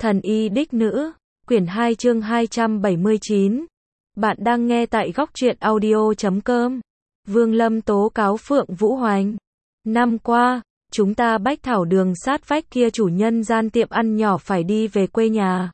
Thần y đích nữ, quyển 2 chương 279. Bạn đang nghe tại góc truyện audio.com. Vương Lâm tố cáo Phượng Vũ Hoành. Năm qua, chúng ta bách thảo đường sát vách kia chủ nhân gian tiệm ăn nhỏ phải đi về quê nhà.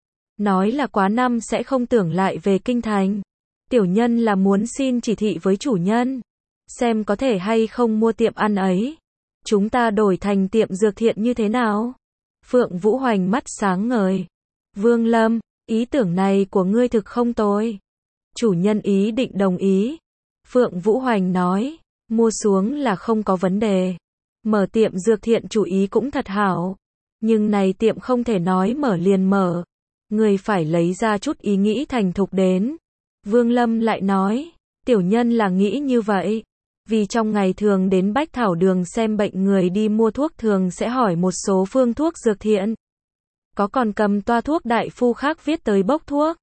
Nói là quá năm sẽ không tưởng lại về kinh thành. Tiểu nhân là muốn xin chỉ thị với chủ nhân, xem có thể hay không mua tiệm ăn ấy. Chúng ta đổi thành tiệm dược thiện như thế nào? Phượng Vũ Hoành mắt sáng ngời. Vương Lâm, ý tưởng này của ngươi thực không tồi. Chủ nhân ý định đồng ý. Phượng Vũ Hoành nói, mua xuống là không có vấn đề. Mở tiệm dược thiện chủ ý cũng thật hảo. Nhưng này tiệm không thể nói mở liền mở. Ngươi phải lấy ra chút ý nghĩ thành thục đến. Vương Lâm lại nói, tiểu nhân là nghĩ như vậy. Vì trong ngày thường đến bách thảo đường xem bệnh người đi mua thuốc thường sẽ hỏi một số phương thuốc dược thiện. Có còn cầm toa thuốc đại phu khác viết tới bốc thuốc.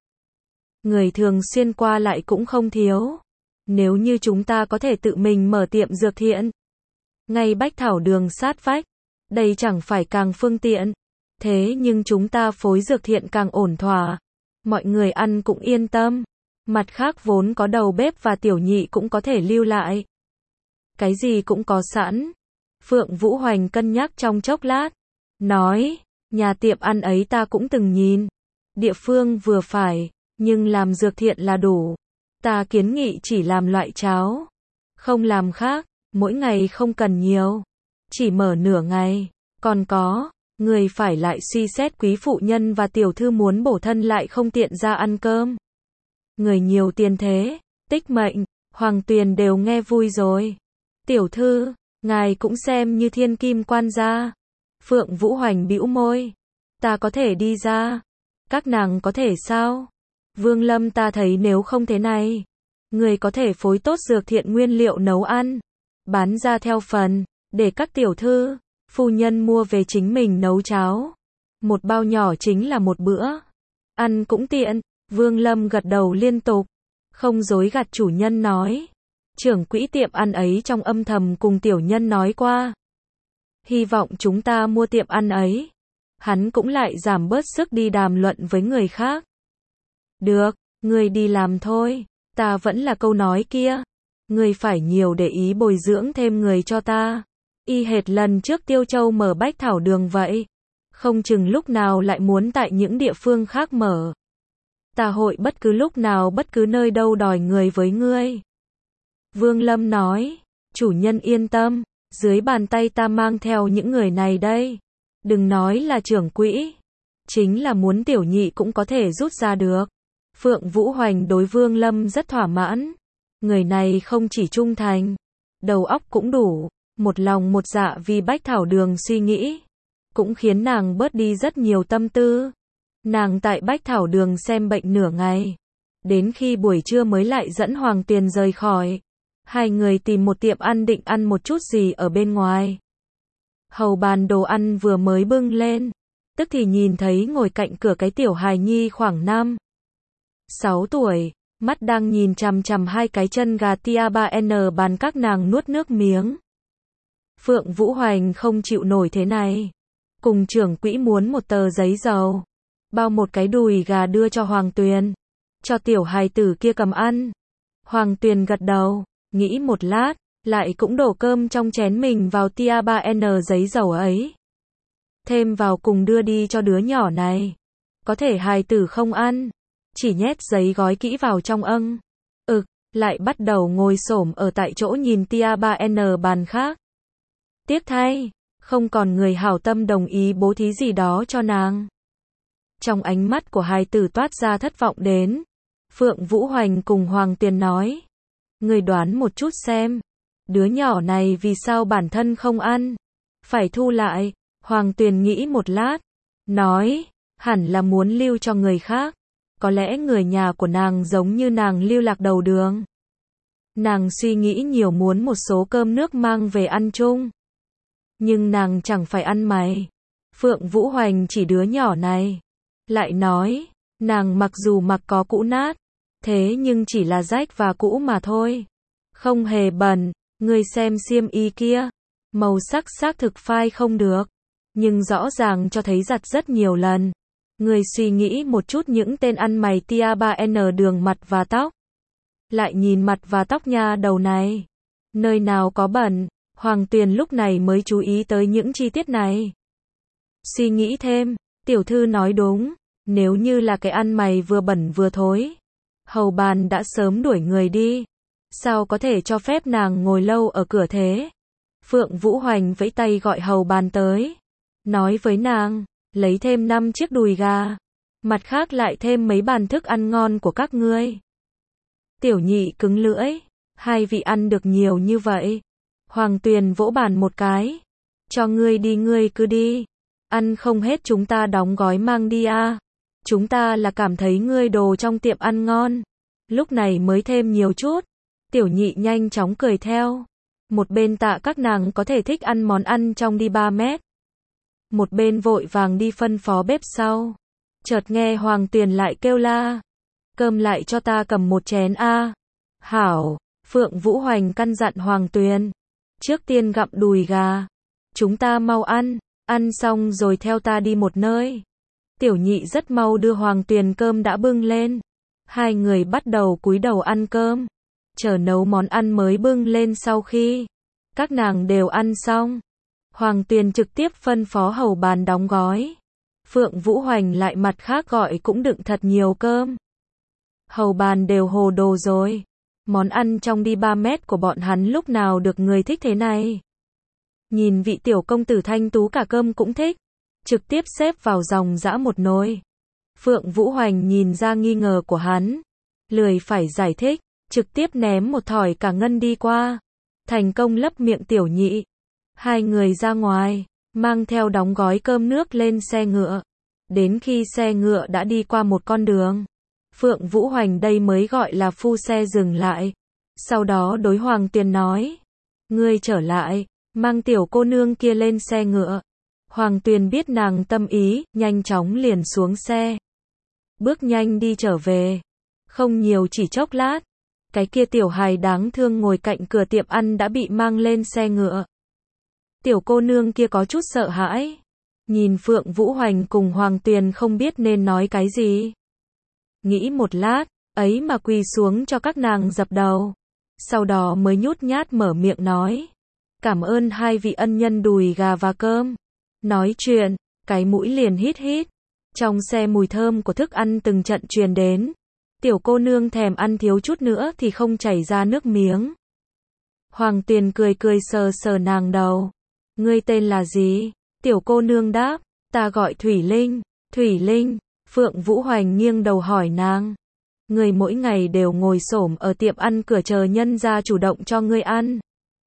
Người thường xuyên qua lại cũng không thiếu. Nếu như chúng ta có thể tự mình mở tiệm dược thiện, ngay bách thảo đường sát vách, đây chẳng phải càng phương tiện. Thế nhưng chúng ta phối dược thiện càng ổn thỏa. Mọi người ăn cũng yên tâm. Mặt khác vốn có đầu bếp và tiểu nhị cũng có thể lưu lại. Cái gì cũng có sẵn. Phượng Vũ Hoành cân nhắc trong chốc lát. Nói, nhà tiệm ăn ấy ta cũng từng nhìn. Địa phương vừa phải, nhưng làm dược thiện là đủ. Ta kiến nghị chỉ làm loại cháo. Không làm khác, mỗi ngày không cần nhiều. Chỉ mở nửa ngày. Còn có, người phải lại suy xét quý phụ nhân và tiểu thư muốn bổ thân lại không tiện ra ăn cơm. Người nhiều tiền thế, tích mệnh, Hoàng Tuyền đều nghe vui rồi. Tiểu thư, ngài cũng xem như thiên kim quan gia. Phượng Vũ Hoành bĩu môi. Ta có thể đi ra. Các nàng có thể sao? Vương Lâm ta thấy nếu không thế này. Người có thể phối tốt dược thiện nguyên liệu nấu ăn. Bán ra theo phần. Để các tiểu thư, phu nhân mua về chính mình nấu cháo. Một bao nhỏ chính là một bữa. Ăn cũng tiện. Vương Lâm gật đầu liên tục. Không dối gạt chủ nhân nói. Trưởng quỹ tiệm ăn ấy trong âm thầm cùng tiểu nhân nói qua. Hy vọng chúng ta mua tiệm ăn ấy. Hắn cũng lại giảm bớt sức đi đàm luận với người khác. Được, ngươi đi làm thôi. Ta vẫn là câu nói kia. Ngươi phải nhiều để ý bồi dưỡng thêm người cho ta. Y hệt lần trước Tiêu Châu mở bách thảo đường vậy. Không chừng lúc nào lại muốn tại những địa phương khác mở. Ta hội bất cứ lúc nào bất cứ nơi đâu đòi người với ngươi. Vương Lâm nói, chủ nhân yên tâm, dưới bàn tay ta mang theo những người này đây. Đừng nói là trưởng quỹ, chính là muốn tiểu nhị cũng có thể rút ra được. Phượng Vũ Hoành đối Vương Lâm rất thỏa mãn. Người này không chỉ trung thành, đầu óc cũng đủ, một lòng một dạ vì bách thảo đường suy nghĩ. Cũng khiến nàng bớt đi rất nhiều tâm tư. Nàng tại bách thảo đường xem bệnh nửa ngày. Đến khi buổi trưa mới lại dẫn Hoàng Tuyền rời khỏi. Hai người tìm một tiệm ăn định ăn một chút gì ở bên ngoài. Hầu bàn đồ ăn vừa mới bưng lên, tức thì nhìn thấy ngồi cạnh cửa cái tiểu hài nhi khoảng 5-6 tuổi, mắt đang nhìn chằm chằm hai cái chân gà tia 3N bàn các nàng nuốt nước miếng. Phượng Vũ Hoành không chịu nổi thế này. Cùng trưởng quỹ muốn một tờ giấy dầu. Bao một cái đùi gà đưa cho Hoàng Tuyền. Cho tiểu hài tử kia cầm ăn. Hoàng Tuyền gật đầu, nghĩ một lát, lại cũng đổ cơm trong chén mình vào tia 3N giấy dầu ấy. Thêm vào cùng đưa đi cho đứa nhỏ này. Có thể hài tử không ăn. Chỉ nhét giấy gói kỹ vào trong âng. Lại bắt đầu ngồi xổm ở tại chỗ nhìn tia 3N bàn khác. Tiếc thay, không còn người hảo tâm đồng ý bố thí gì đó cho nàng. Trong ánh mắt của hài tử toát ra thất vọng đến. Phượng Vũ Hoành cùng Hoàng Tuyền nói. Người đoán một chút xem. Đứa nhỏ này vì sao bản thân không ăn? Phải thu lại. Hoàng Tuyền nghĩ một lát. Nói, hẳn là muốn lưu cho người khác. Có lẽ người nhà của nàng giống như nàng lưu lạc đầu đường. Nàng suy nghĩ nhiều muốn một số cơm nước mang về ăn chung. Nhưng nàng chẳng phải ăn mày. Phượng Vũ Hoành chỉ đứa nhỏ này. Lại nói, nàng mặc dù mặc có cũ nát, thế nhưng chỉ là rách và cũ mà thôi. Không hề bẩn, ngươi xem xiêm y kia. Màu sắc xác thực phai không được. Nhưng rõ ràng cho thấy giặt rất nhiều lần. Ngươi suy nghĩ một chút những tên ăn mày tia 3N đường mặt và tóc. Lại nhìn mặt và tóc nha đầu này. Nơi nào có bẩn, Hoàng Tuyền lúc này mới chú ý tới những chi tiết này. Suy nghĩ thêm, tiểu thư nói đúng, nếu như là cái ăn mày vừa bẩn vừa thối, hầu bàn đã sớm đuổi người đi. Sao có thể cho phép nàng ngồi lâu ở cửa thế? Phượng Vũ Hoành vẫy tay gọi hầu bàn tới. Nói với nàng, lấy thêm 5 chiếc đùi gà. Mặt khác lại thêm mấy bàn thức ăn ngon của các ngươi. Tiểu nhị cứng lưỡi. Hai vị ăn được nhiều như vậy. Hoàng Tuyền vỗ bàn một cái. Cho ngươi đi ngươi cứ đi. Ăn không hết chúng ta đóng gói mang đi à. Chúng ta là cảm thấy ngươi đồ trong tiệm ăn ngon. Lúc này mới thêm nhiều chút. Tiểu nhị nhanh chóng cười theo. Một bên tạ các nàng có thể thích ăn món ăn trong đi 3 mét. Một bên vội vàng đi phân phó bếp sau. Chợt nghe Hoàng Tuyền lại kêu la. Cơm lại cho ta cầm một chén a. Hảo, Phượng Vũ Hoành căn dặn Hoàng Tuyền. Trước tiên gặm đùi gà. Chúng ta mau ăn, ăn xong rồi theo ta đi một nơi. Tiểu nhị rất mau đưa Hoàng Tuyền cơm đã bưng lên. Hai người bắt đầu cúi đầu ăn cơm. Chờ nấu món ăn mới bưng lên sau khi các nàng đều ăn xong. Hoàng Tuyền trực tiếp phân phó hầu bàn đóng gói. Phượng Vũ Hoành lại mặt khác gọi cũng đựng thật nhiều cơm. Hầu bàn đều hồ đồ rồi. Món ăn trong đi 3 mét của bọn hắn lúc nào được người thích thế này. Nhìn vị tiểu công tử thanh tú cả cơm cũng thích. Trực tiếp xếp vào dòng dã một nồi. Phượng Vũ Hoành nhìn ra nghi ngờ của hắn. Lười phải giải thích. Trực tiếp ném một thỏi cả ngân đi qua. Thành công lấp miệng tiểu nhị. Hai người ra ngoài. Mang theo đóng gói cơm nước lên xe ngựa. Đến khi xe ngựa đã đi qua một con đường. Phượng Vũ Hoành đây mới gọi là phu xe dừng lại. Sau đó đối Hoàng Tuyền nói. Ngươi trở lại. Mang tiểu cô nương kia lên xe ngựa. Hoàng Tuyền biết nàng tâm ý. Nhanh chóng liền xuống xe. Bước nhanh đi trở về. Không nhiều chỉ chốc lát. Cái kia tiểu hài đáng thương ngồi cạnh cửa tiệm ăn đã bị mang lên xe ngựa. Tiểu cô nương kia có chút sợ hãi. Nhìn Phượng Vũ Hoành cùng Hoàng Tuyền không biết nên nói cái gì. Nghĩ một lát, ấy mà quỳ xuống cho các nàng dập đầu. Sau đó mới nhút nhát mở miệng nói. Cảm ơn hai vị ân nhân đùi gà và cơm. Nói chuyện, cái mũi liền hít hít. Trong xe mùi thơm của thức ăn từng trận truyền đến. Tiểu cô nương thèm ăn thiếu chút nữa thì không chảy ra nước miếng. Hoàng Tuyền cười cười sờ sờ nàng đầu. Ngươi tên là gì? Tiểu cô nương đáp. Ta gọi Thủy Linh. Thủy Linh. Phượng Vũ Hoành nghiêng đầu hỏi nàng. Ngươi mỗi ngày đều ngồi xổm ở tiệm ăn cửa chờ nhân gia chủ động cho ngươi ăn.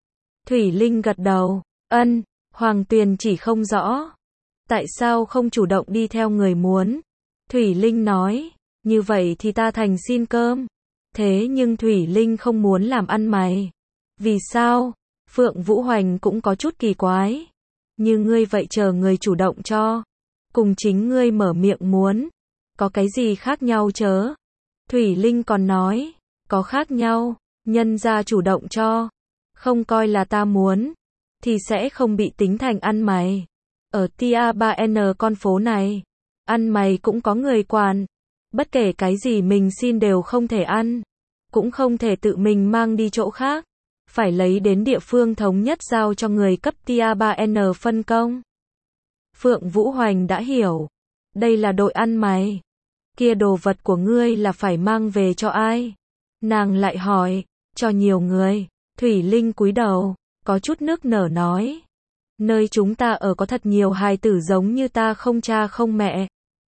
Thủy Linh gật đầu. Ân. Hoàng Tuyền chỉ không rõ. Tại sao không chủ động đi theo người muốn? Thủy Linh nói. Như vậy thì ta thành xin cơm. Thế nhưng Thủy Linh không muốn làm ăn mày. Vì sao? Phượng Vũ Hoành cũng có chút kỳ quái. Như ngươi vậy chờ người chủ động cho. Cùng chính ngươi mở miệng muốn. Có cái gì khác nhau chớ? Thủy Linh còn nói. Có khác nhau. Nhân gia chủ động cho. Không coi là ta muốn. Thì sẽ không bị tính thành ăn mày. Ở Tia 3N con phố này. Ăn mày cũng có người quản. Bất kể cái gì mình xin đều không thể ăn. Cũng không thể tự mình mang đi chỗ khác. Phải lấy đến địa phương thống nhất giao cho người cấp Tia 3N phân công. Phượng Vũ Hoành đã hiểu. Đây là đội ăn mày. Kia đồ vật của ngươi là phải mang về cho ai? Nàng lại hỏi. Cho nhiều người. Thủy Linh cúi đầu. Có chút nước nở nói. Nơi chúng ta ở có thật nhiều hài tử giống như ta không cha không mẹ.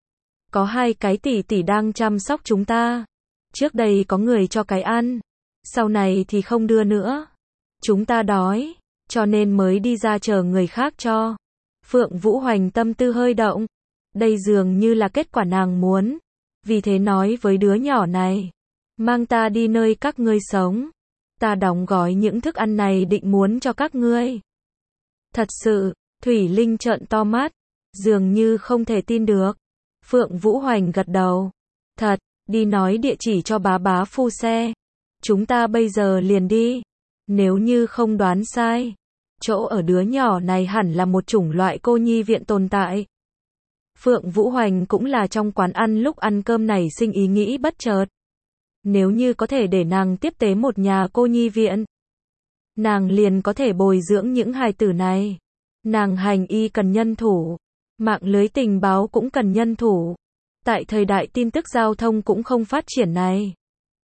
Có 2 cái tỷ tỷ đang chăm sóc chúng ta. Trước đây có người cho cái ăn. Sau này thì không đưa nữa. Chúng ta đói. Cho nên mới đi ra chờ người khác cho. Phượng Vũ Hoành tâm tư hơi động. Đây dường như là kết quả nàng muốn. Vì thế nói với đứa nhỏ này. Mang ta đi nơi các ngươi sống. Ta đóng gói những thức ăn này định muốn cho các ngươi. Thật sự, Thủy Linh trợn to mắt. Dường như không thể tin được. Phượng Vũ Hoành gật đầu. Thật, đi nói địa chỉ cho bá phu xe. Chúng ta bây giờ liền đi. Nếu như không đoán sai. Chỗ ở đứa nhỏ này hẳn là một chủng loại cô nhi viện tồn tại. Phượng Vũ Hoành cũng là trong quán ăn lúc ăn cơm nảy sinh ý nghĩ bất chợt. Nếu như có thể để nàng tiếp tế một nhà cô nhi viện, nàng liền có thể bồi dưỡng những hài tử này. Nàng hành y cần nhân thủ, mạng lưới tình báo cũng cần nhân thủ. Tại thời đại tin tức giao thông cũng không phát triển này,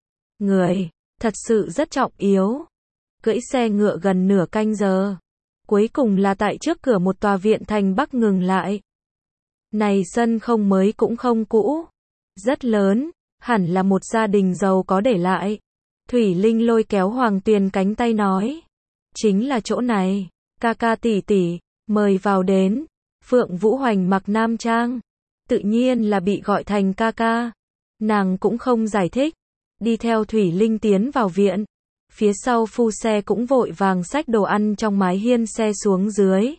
người thật sự rất trọng yếu. Cưỡi xe ngựa gần nửa canh giờ, cuối cùng là tại trước cửa một tòa viện thành Bắc ngừng lại. Này sân không mới cũng không cũ, rất lớn, hẳn là một gia đình giàu có để lại. Thủy Linh lôi kéo Hoàng Tuyền cánh tay nói, chính là chỗ này, ca ca tỷ tỷ, mời vào đến. Phượng Vũ Hoành mặc nam trang, tự nhiên là bị gọi thành ca ca. Nàng cũng không giải thích, đi theo Thủy Linh tiến vào viện. Phía sau phu xe cũng vội vàng xách đồ ăn trong mái hiên xe xuống dưới.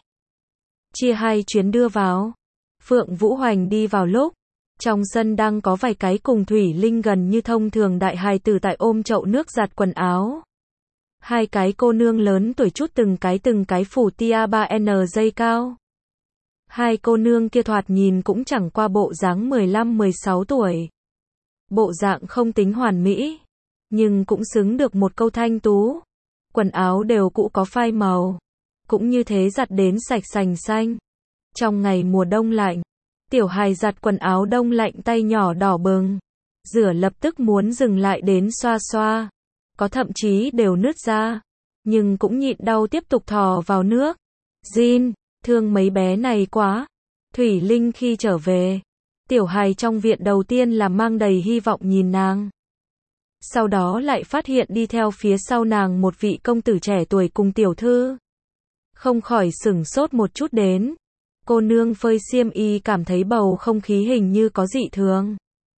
Chia hai chuyến đưa vào. Phượng Vũ Hoành đi vào lúc trong sân đang có vài cái cùng Thủy Linh gần như thông thường đại hài tử tại ôm chậu nước giặt quần áo. Hai cái cô nương lớn tuổi chút từng cái phủ tia 3N dây cao. Hai cô nương kia thoạt nhìn cũng chẳng qua bộ dáng 15-16 tuổi. Bộ dạng không tính hoàn mỹ, nhưng cũng xứng được một câu thanh tú. Quần áo đều cũ có phai màu, cũng như thế giặt đến sạch sành xanh. Trong ngày mùa đông lạnh, tiểu hài giặt quần áo đông lạnh tay nhỏ đỏ bừng. Rửa lập tức muốn dừng lại đến xoa xoa. Có thậm chí đều nứt ra, nhưng cũng nhịn đau tiếp tục thò vào nước. Jin, thương mấy bé này quá. Thủy Linh khi trở về, tiểu hài trong viện đầu tiên là mang đầy hy vọng nhìn nàng. Sau đó lại phát hiện đi theo phía sau nàng một vị công tử trẻ tuổi cùng tiểu thư. Không khỏi sửng sốt một chút đến. Cô nương phơi xiêm y cảm thấy bầu không khí hình như có dị thường.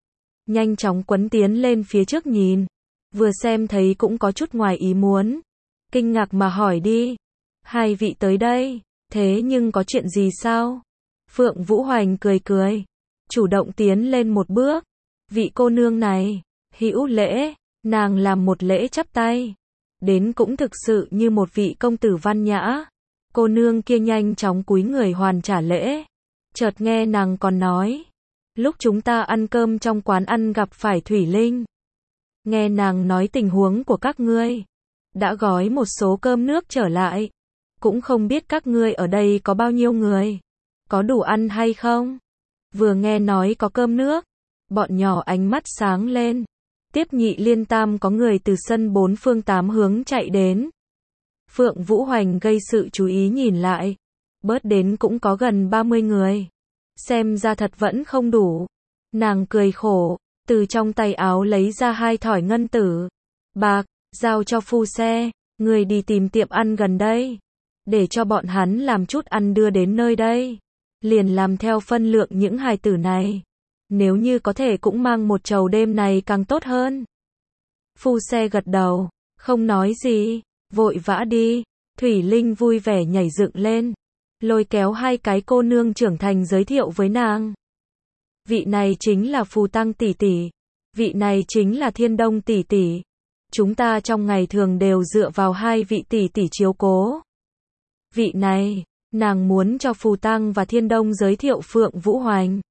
Nhanh chóng quấn tiến lên phía trước nhìn. Vừa xem thấy cũng có chút ngoài ý muốn. Kinh ngạc mà hỏi đi. Hai vị tới đây, thế nhưng có chuyện gì sao? Phượng Vũ Hoành cười cười, chủ động tiến lên một bước. Vị cô nương này, hữu lễ, nàng làm một lễ chắp tay. Đến cũng thực sự như một vị công tử văn nhã. Cô nương kia nhanh chóng cúi người hoàn trả lễ. Chợt nghe nàng còn nói, lúc chúng ta ăn cơm trong quán ăn gặp phải Thủy Linh. Nghe nàng nói tình huống của các ngươi, đã gói một số cơm nước trở lại. Cũng không biết các ngươi ở đây có bao nhiêu người, có đủ ăn hay không? Vừa nghe nói có cơm nước, bọn nhỏ ánh mắt sáng lên. Tiếp nhị liên tam có người từ sân bốn phương tám hướng chạy đến. Phượng Vũ Hoành gây sự chú ý nhìn lại, bớt đến cũng có gần 30 người. Xem ra thật vẫn không đủ. Nàng cười khổ, từ trong tay áo lấy ra 2 thỏi ngân tử bạc, giao cho phu xe, người đi tìm tiệm ăn gần đây, để cho bọn hắn làm chút ăn đưa đến nơi đây. Liền làm theo phân lượng những hài tử này. Nếu như có thể cũng mang một chầu đêm này càng tốt hơn. Phu xe gật đầu, không nói gì, vội vã đi. Thủy Linh vui vẻ nhảy dựng lên, lôi kéo 2 cái cô nương trưởng thành giới thiệu với nàng. Vị này chính là Phù Tăng tỷ tỷ, vị này chính là Thiên Đông tỷ tỷ. Chúng ta trong ngày thường đều dựa vào 2 vị tỷ tỷ chiếu cố. Vị này, nàng muốn cho Phù Tăng và Thiên Đông giới thiệu Phượng Vũ Hoành.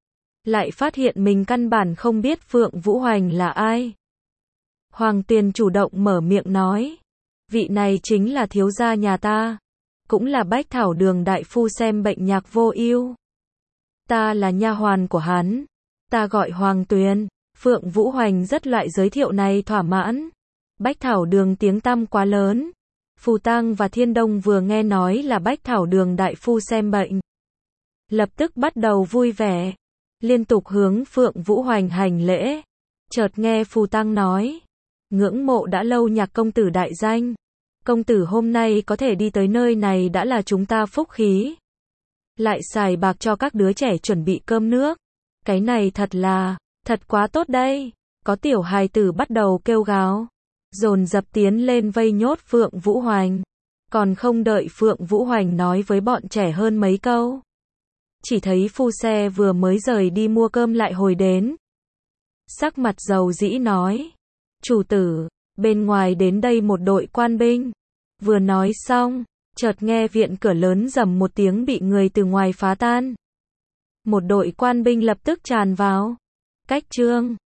Lại phát hiện mình căn bản không biết Phượng Vũ Hoành là ai. Hoàng Tuyền chủ động mở miệng nói, vị này chính là thiếu gia nhà ta, cũng là Bách Thảo Đường đại phu xem bệnh Nhạc Vô Ưu. Ta là nha hoàn của hắn, ta gọi Hoàng Tuyền. Phượng Vũ Hoành rất loại giới thiệu này thỏa mãn. Bách Thảo Đường tiếng tăm quá lớn. Phù Tăng và Thiên Đông vừa nghe nói là Bách Thảo Đường đại phu xem bệnh, lập tức bắt đầu vui vẻ, liên tục hướng Phượng Vũ Hoành hành lễ. Chợt nghe Phù Tăng nói, ngưỡng mộ đã lâu Nhạc công tử đại danh. Công tử hôm nay có thể đi tới nơi này đã là chúng ta phúc khí. Lại xài bạc cho các đứa trẻ chuẩn bị cơm nước. Cái này thật quá tốt đây. Có tiểu hài tử bắt đầu kêu gào, dồn dập tiến lên vây nhốt Phượng Vũ Hoành. Còn không đợi Phượng Vũ Hoành nói với bọn trẻ hơn mấy câu, chỉ thấy phu xe vừa mới rời đi mua cơm lại hồi đến. Sắc mặt dầu dĩ nói, chủ tử, bên ngoài đến đây một đội quan binh. Vừa nói xong, chợt nghe viện cửa lớn rầm một tiếng bị người từ ngoài phá tan. Một đội quan binh lập tức tràn vào. Cách Trương